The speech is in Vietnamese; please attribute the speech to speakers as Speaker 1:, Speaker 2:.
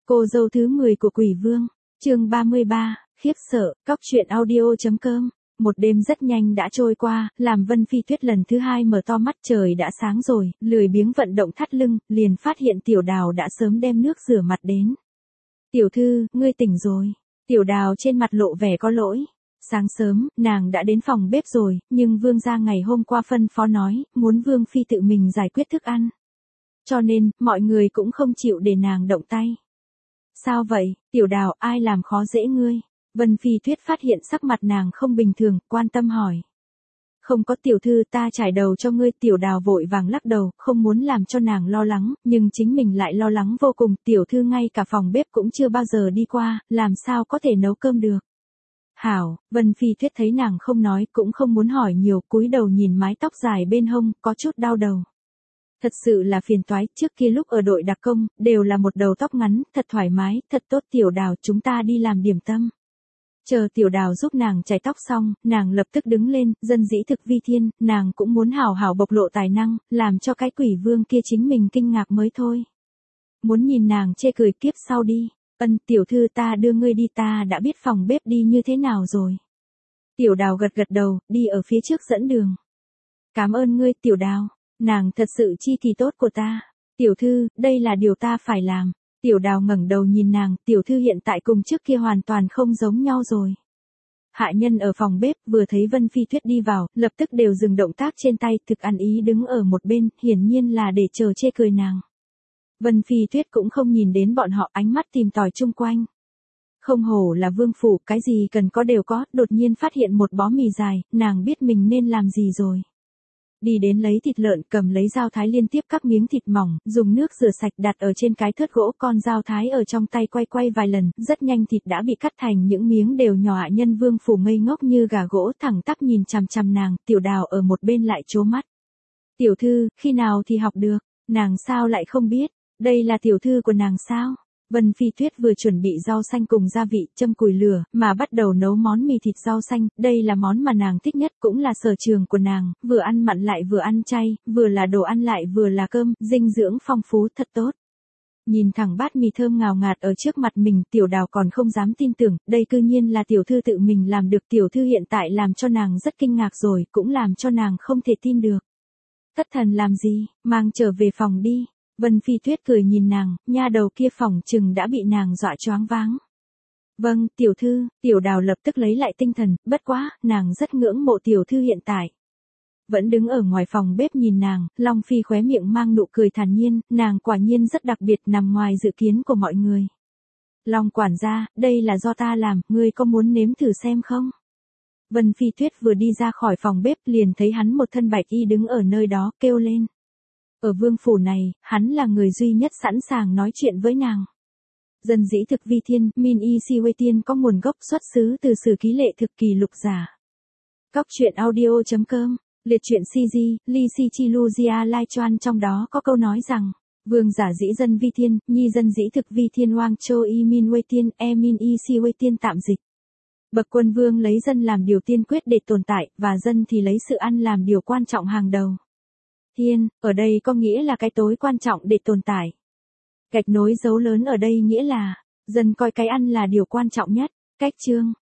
Speaker 1: Cô dâu thứ 10 của Quỷ Vương, chương 33, khiếp sợ, cóc truyện audio.com. Một đêm rất nhanh đã trôi qua, làm Vân Phi Tuyết lần thứ 2 mở to mắt, trời đã sáng rồi, lười biếng vận động thắt lưng, liền phát hiện Tiểu Đào đã sớm đem nước rửa mặt đến. Tiểu thư, ngươi tỉnh rồi. Tiểu Đào trên mặt lộ vẻ có lỗi. Sáng sớm, nàng đã đến phòng bếp rồi, nhưng Vương gia ngày hôm qua phân phó nói, muốn Vương Phi tự mình giải quyết thức ăn. Cho nên, mọi người cũng không chịu để nàng động tay. Sao vậy, Tiểu Đào, ai làm khó dễ ngươi? Vân Phi Tuyết phát hiện sắc mặt nàng không bình thường, quan tâm hỏi. Không có tiểu thư, ta trải đầu cho ngươi. Tiểu Đào vội vàng lắc đầu, không muốn làm cho nàng lo lắng, nhưng chính mình lại lo lắng vô cùng. Tiểu thư ngay cả phòng bếp cũng chưa bao giờ đi qua, làm sao có thể nấu cơm được. Hảo, Vân Phi Tuyết thấy nàng không nói, cũng không muốn hỏi nhiều, cúi đầu nhìn mái tóc dài bên hông, có chút đau đầu. Thật sự là phiền toái, trước kia lúc ở đội đặc công, đều là một đầu tóc ngắn, thật thoải mái, thật tốt. Tiểu Đào, chúng ta đi làm điểm tâm. Chờ Tiểu Đào giúp nàng chải tóc xong, nàng lập tức đứng lên, dân dĩ thực vi thiên, nàng cũng muốn hảo hảo bộc lộ tài năng, làm cho cái Quỷ Vương kia chính mình kinh ngạc mới thôi. Muốn nhìn nàng chê cười, kiếp sau đi. Tiểu thư, ta đưa ngươi đi, ta đã biết phòng bếp đi như thế nào rồi. Tiểu Đào gật gật đầu, đi ở phía trước dẫn đường. Cảm ơn ngươi, Tiểu Đào. Nàng thật sự chi thì tốt của ta. Tiểu thư, đây là điều ta phải làm. Tiểu Đào ngẩng đầu nhìn nàng, tiểu thư hiện tại cùng trước kia hoàn toàn không giống nhau rồi. Hạ nhân ở phòng bếp vừa thấy Vân Phi Tuyết đi vào, lập tức đều dừng động tác trên tay, thực ăn ý đứng ở một bên, hiển nhiên là để chờ chê cười nàng. Vân Phi Tuyết cũng không nhìn đến bọn họ, ánh mắt tìm tòi chung quanh. Không hổ là vương phủ, cái gì cần có đều có. Đột nhiên phát hiện một bó mì dài, nàng biết mình nên làm gì rồi. Đi đến lấy thịt lợn, cầm lấy dao thái liên tiếp các miếng thịt mỏng, dùng nước rửa sạch đặt ở trên cái thớt gỗ, con dao thái ở trong tay quay vài lần, rất nhanh thịt đã bị cắt thành những miếng đều nhỏ. Hạ nhân vương phủ ngây ngốc như gà gỗ, thẳng tắp nhìn chằm chằm nàng. Tiểu Đào ở một bên lại trố mắt. Tiểu thư, khi nào thì học được, nàng sao lại không biết, đây là tiểu thư của nàng sao? Vân Phi Tuyết vừa chuẩn bị rau xanh cùng gia vị, châm củi lửa, mà bắt đầu nấu món mì thịt rau xanh, đây là món mà nàng thích nhất, cũng là sở trường của nàng, vừa ăn mặn lại vừa ăn chay, vừa là đồ ăn lại vừa là cơm, dinh dưỡng phong phú, thật tốt. Nhìn thẳng bát mì thơm ngào ngạt ở trước mặt mình, Tiểu Đào còn không dám tin tưởng, đây cư nhiên là tiểu thư tự mình làm được. Tiểu thư hiện tại làm cho nàng rất kinh ngạc rồi, cũng làm cho nàng không thể tin được. Thất thần làm gì, mang trở về phòng đi. Vân Phi Tuyết cười nhìn nàng, nha đầu kia phỏng chừng đã bị nàng dọa choáng váng. Vâng, tiểu thư. Tiểu Đào lập tức lấy lại tinh thần, bất quá, nàng rất ngưỡng mộ tiểu thư hiện tại. Vẫn đứng ở ngoài phòng bếp nhìn nàng, Long Phi khóe miệng mang nụ cười thản nhiên, nàng quả nhiên rất đặc biệt, nằm ngoài dự kiến của mọi người. Long quản gia, đây là do ta làm, ngươi có muốn nếm thử xem không? Vân Phi Tuyết vừa đi ra khỏi phòng bếp liền thấy hắn một thân bạch y đứng ở nơi đó, kêu lên. Ở vương phủ này, hắn là người duy nhất sẵn sàng nói chuyện với nàng. Dân dĩ thực vi thiên, Min Y Si Huê Tiên có nguồn gốc xuất xứ từ sử ký lệ thực kỳ lục giả. Cóc truyện audio.com, liệt truyện CG, Ly Si Chi Lu Gia Lai Choan, trong đó có câu nói rằng, vương giả dĩ dân vi thiên, nhi dân dĩ thực vi thiên Hoang Châu Y Min Huê Tiên, Min Y Si Huê Tiên tạm dịch. Bậc quân vương lấy dân làm điều tiên quyết để tồn tại, và dân thì lấy sự ăn làm điều quan trọng hàng đầu. Thiên, ở đây có nghĩa là cái tối quan trọng để tồn tại. Gạch nối dấu lớn ở đây nghĩa là, dân coi cái ăn là điều quan trọng nhất. Cách chương,